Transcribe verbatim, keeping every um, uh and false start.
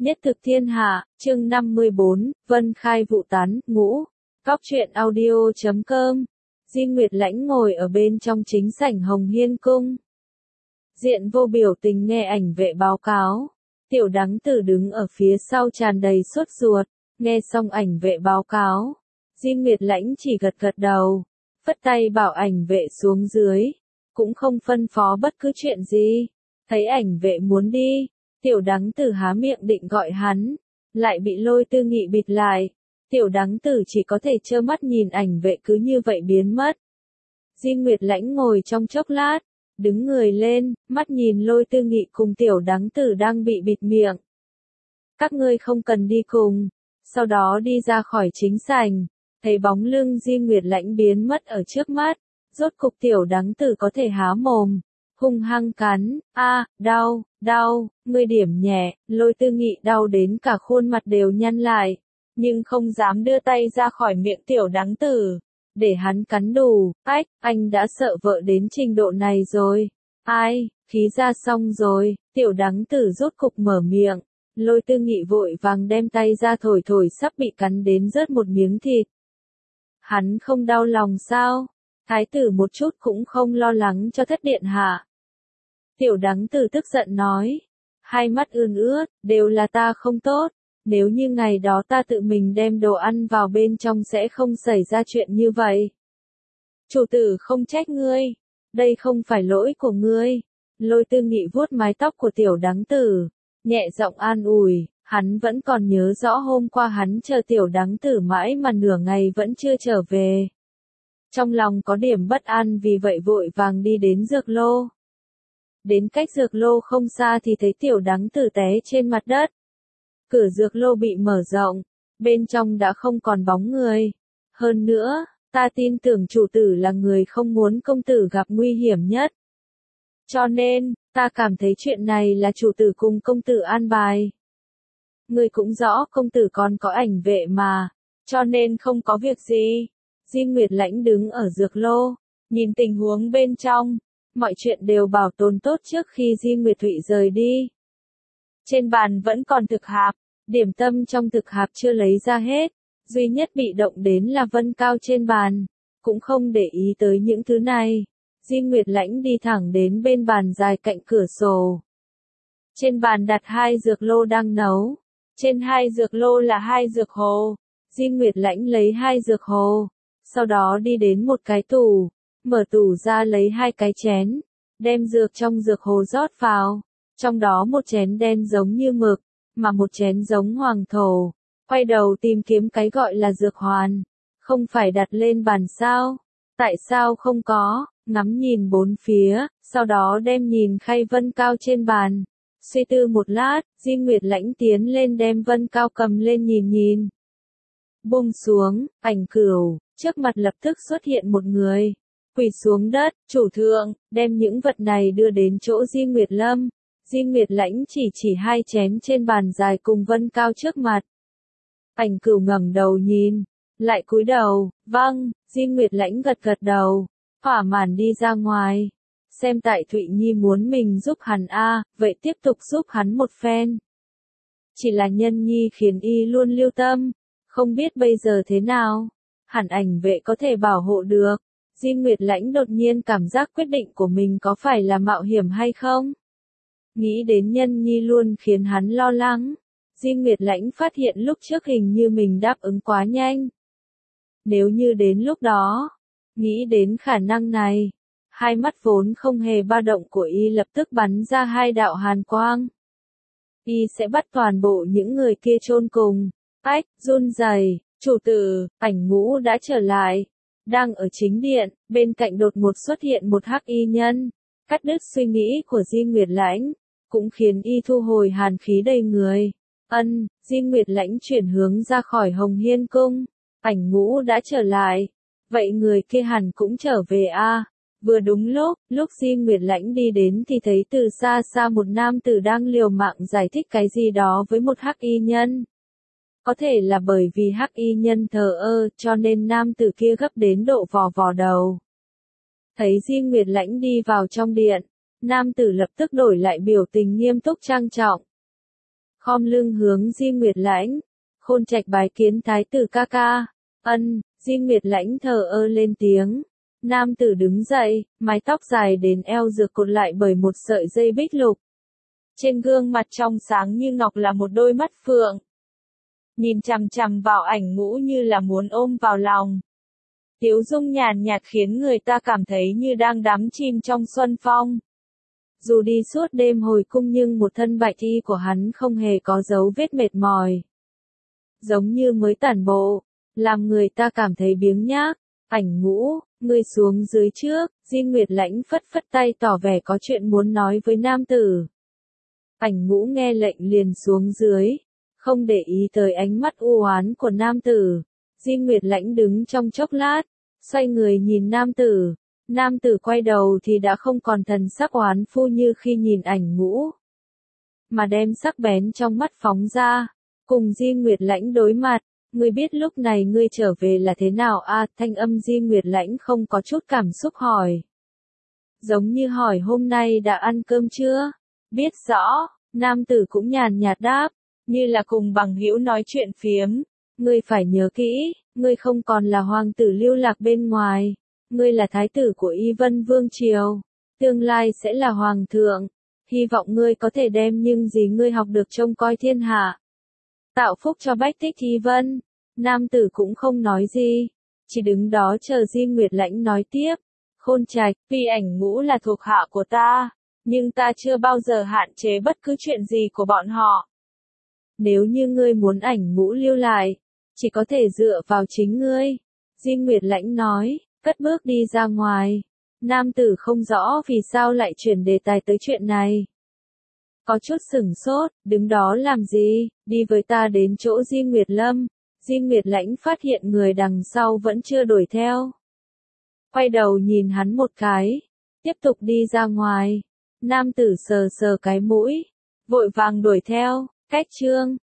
Nhất thực thiên hạ, chương năm mươi bốn, Vân Khai vụ tán, ngũ. Góc truyện audio chấm com. Di Nguyệt Lãnh ngồi ở bên trong chính sảnh Hồng Hiên Cung. Diện vô biểu tình nghe ảnh vệ báo cáo. Tiểu Đắng Tử đứng ở phía sau tràn đầy sốt ruột, nghe xong ảnh vệ báo cáo. Di Nguyệt Lãnh chỉ gật gật đầu, phất tay bảo ảnh vệ xuống dưới, cũng không phân phó bất cứ chuyện gì. Thấy ảnh vệ muốn đi, Tiểu Đắng Tử há miệng định gọi hắn, lại bị Lôi Tư Nghị bịt lại. Tiểu Đắng Tử chỉ có thể trơ mắt nhìn ảnh vệ cứ như vậy biến mất. Di Nguyệt Lãnh ngồi trong chốc lát, đứng người lên, mắt nhìn Lôi Tư Nghị cùng Tiểu Đắng Tử đang bị bịt miệng. Các ngươi không cần đi cùng. Sau đó đi ra khỏi chính sảnh, thấy bóng lưng Di Nguyệt Lãnh biến mất ở trước mắt, rốt cục Tiểu Đắng Tử có thể há mồm, hung hăng cắn, a, đau, đau, ngươi điểm nhẹ. Lôi Tư Nghị đau đến cả khuôn mặt đều nhăn lại, nhưng không dám đưa tay ra khỏi miệng Tiểu Đắng Tử, để hắn cắn đủ. Ách, anh đã sợ vợ đến trình độ này rồi. Ai, khí ra xong rồi. Tiểu Đắng Tử rốt cục mở miệng. Lôi Tư Nghị vội vàng đem tay ra thổi thổi sắp bị cắn đến rớt một miếng thịt. Hắn không đau lòng sao? Thái tử một chút cũng không lo lắng cho thất điện hạ. Tiểu Đắng Tử tức giận nói, hai mắt ươn ướt, đều là ta không tốt. Nếu như ngày đó ta tự mình đem đồ ăn vào bên trong sẽ không xảy ra chuyện như vậy. Chủ tử không trách ngươi, đây không phải lỗi của ngươi. Lôi Tư Nghị vuốt mái tóc của Tiểu Đắng Tử, nhẹ giọng an ủi, hắn vẫn còn nhớ rõ hôm qua hắn chờ Tiểu Đắng Tử mãi mà nửa ngày vẫn chưa trở về. Trong lòng có điểm bất an vì vậy vội vàng đi đến dược lô. Đến cách dược lô không xa thì thấy Tiểu Đắng Tử té trên mặt đất. Cửa dược lô bị mở rộng, bên trong đã không còn bóng người. Hơn nữa, ta tin tưởng chủ tử là người không muốn công tử gặp nguy hiểm nhất. Cho nên, ta cảm thấy chuyện này là chủ tử cùng công tử an bài. Người cũng rõ công tử còn có ảnh vệ mà, cho nên không có việc gì. Di Nguyệt Lãnh đứng ở dược lô, nhìn tình huống bên trong, mọi chuyện đều bảo tồn tốt trước khi Di Nguyệt Thụy rời đi. Trên bàn vẫn còn thực hạp, điểm tâm trong thực hạp chưa lấy ra hết, duy nhất bị động đến là Vân Cao trên bàn, cũng không để ý tới những thứ này. Di Nguyệt Lãnh đi thẳng đến bên bàn dài cạnh cửa sổ. Trên bàn đặt hai dược lô đang nấu, trên hai dược lô là hai dược hồ. Di Nguyệt Lãnh lấy hai dược hồ, sau đó đi đến một cái tủ, mở tủ ra lấy hai cái chén, đem dược trong dược hồ rót vào, trong đó một chén đen giống như mực, mà một chén giống hoàng thổ. Quay đầu tìm kiếm cái gọi là dược hoàn, không phải đặt lên bàn sao? Tại sao không có? Ngắm nhìn bốn phía, sau đó đem nhìn khay Vân Cao trên bàn. Suy tư một lát, Di Nguyệt Lãnh tiến lên đem Vân Cao cầm lên nhìn nhìn. Buông xuống, Ảnh Cửu, trước mặt lập tức xuất hiện một người. Quỳ xuống đất, chủ thượng, đem những vật này đưa đến chỗ Di Nguyệt Lâm. Di Nguyệt Lãnh chỉ chỉ hai chén trên bàn dài cùng Vân Cao trước mặt. Ảnh Cửu ngẩng đầu nhìn, lại cúi đầu, vâng. Di Nguyệt Lãnh gật gật đầu, thỏa mãn đi ra ngoài. Xem tại Thụy Nhi muốn mình giúp hắn a, à, vậy tiếp tục giúp hắn một phen. Chỉ là Nhân Nhi khiến y luôn lưu tâm, không biết bây giờ thế nào. Hẳn ảnh vệ có thể bảo hộ được. Di Nguyệt Lãnh đột nhiên cảm giác quyết định của mình có phải là mạo hiểm hay không? Nghĩ đến Nhân Nhi luôn khiến hắn lo lắng. Di Nguyệt Lãnh phát hiện lúc trước hình như mình đáp ứng quá nhanh. Nếu như đến lúc đó, nghĩ đến khả năng này, hai mắt vốn không hề ba động của y lập tức bắn ra hai đạo hàn quang. Y sẽ bắt toàn bộ những người kia chôn cùng. Ách, run rẩy, chủ tử, Ảnh Ngũ đã trở lại. Đang ở chính điện, bên cạnh đột ngột xuất hiện một hắc y nhân, cắt đứt suy nghĩ của Di Nguyệt Lãnh, cũng khiến y thu hồi hàn khí đầy người. Ân, Di Nguyệt Lãnh chuyển hướng ra khỏi Hồng Hiên Cung. Ảnh Ngũ đã trở lại. Vậy người kia hẳn cũng trở về a. À. Vừa đúng lúc, lúc Di Nguyệt Lãnh đi đến thì thấy từ xa xa một nam tử đang liều mạng giải thích cái gì đó với một hắc y nhân. Có thể là bởi vì hắc y nhân thờ ơ, cho nên nam tử kia gấp đến độ vò vò đầu. Thấy Di Nguyệt Lãnh đi vào trong điện, nam tử lập tức đổi lại biểu tình nghiêm túc trang trọng. khom lưng hướng Di Nguyệt Lãnh. Khôn Trạch bái kiến thái tử ca ca. Ân, Di Nguyệt Lãnh thờ ơ lên tiếng. Nam tử đứng dậy, mái tóc dài đến eo được cột lại bởi một sợi dây bích lục. Trên gương mặt trong sáng như ngọc là một đôi mắt phượng. Nhìn chằm chằm vào ảnh Ngũ như là muốn ôm vào lòng. Tiếu dung nhàn nhạt khiến người ta cảm thấy như đang đắm chìm trong xuân phong. Dù đi suốt đêm hồi cung nhưng một thân bạch y của hắn không hề có dấu vết mệt mỏi. Giống như mới tản bộ, làm người ta cảm thấy biếng nhác. Ảnh Ngũ, ngươi xuống dưới trước, Di Nguyệt Lãnh phất phất tay tỏ vẻ có chuyện muốn nói với nam tử. Ảnh Ngũ nghe lệnh liền xuống dưới, không để ý tới ánh mắt u oán của nam tử. Di Nguyệt Lãnh đứng trong chốc lát, xoay người nhìn nam tử. Nam tử quay đầu thì đã không còn thần sắc oán phu như khi nhìn Ảnh Ngũ, mà đem sắc bén trong mắt phóng ra, cùng Di Nguyệt Lãnh đối mặt. Ngươi biết lúc này ngươi trở về là thế nào à? Thanh âm Di Nguyệt Lãnh không có chút cảm xúc hỏi. Giống như hỏi hôm nay đã ăn cơm chưa? Biết rõ, nam tử cũng nhàn nhạt đáp, như là cùng bằng hữu nói chuyện phiếm. Ngươi phải nhớ kỹ, ngươi không còn là hoàng tử lưu lạc bên ngoài. Ngươi là thái tử của Y Vân Vương Triều. Tương lai sẽ là hoàng thượng. Hy vọng ngươi có thể đem những gì ngươi học được trông coi thiên hạ. Tạo phúc cho bách tích Y Vân. Nam tử cũng không nói gì, chỉ đứng đó chờ Di Nguyệt Lãnh nói tiếp. Khôn Trạch, tuy Ảnh Ngũ là thuộc hạ của ta, nhưng ta chưa bao giờ hạn chế bất cứ chuyện gì của bọn họ. Nếu như ngươi muốn Ảnh Ngũ lưu lại, chỉ có thể dựa vào chính ngươi. Di Nguyệt Lãnh nói, cất bước đi ra ngoài. Nam tử không rõ vì sao lại chuyển đề tài tới chuyện này. Có chút sửng sốt, đứng đó làm gì, đi với ta đến chỗ Di Nguyệt Lâm. Di Nguyệt Lãnh phát hiện người đằng sau vẫn chưa đuổi theo. Quay đầu nhìn hắn một cái, tiếp tục đi ra ngoài. Nam tử sờ sờ cái mũi, vội vàng đuổi theo. Cách chương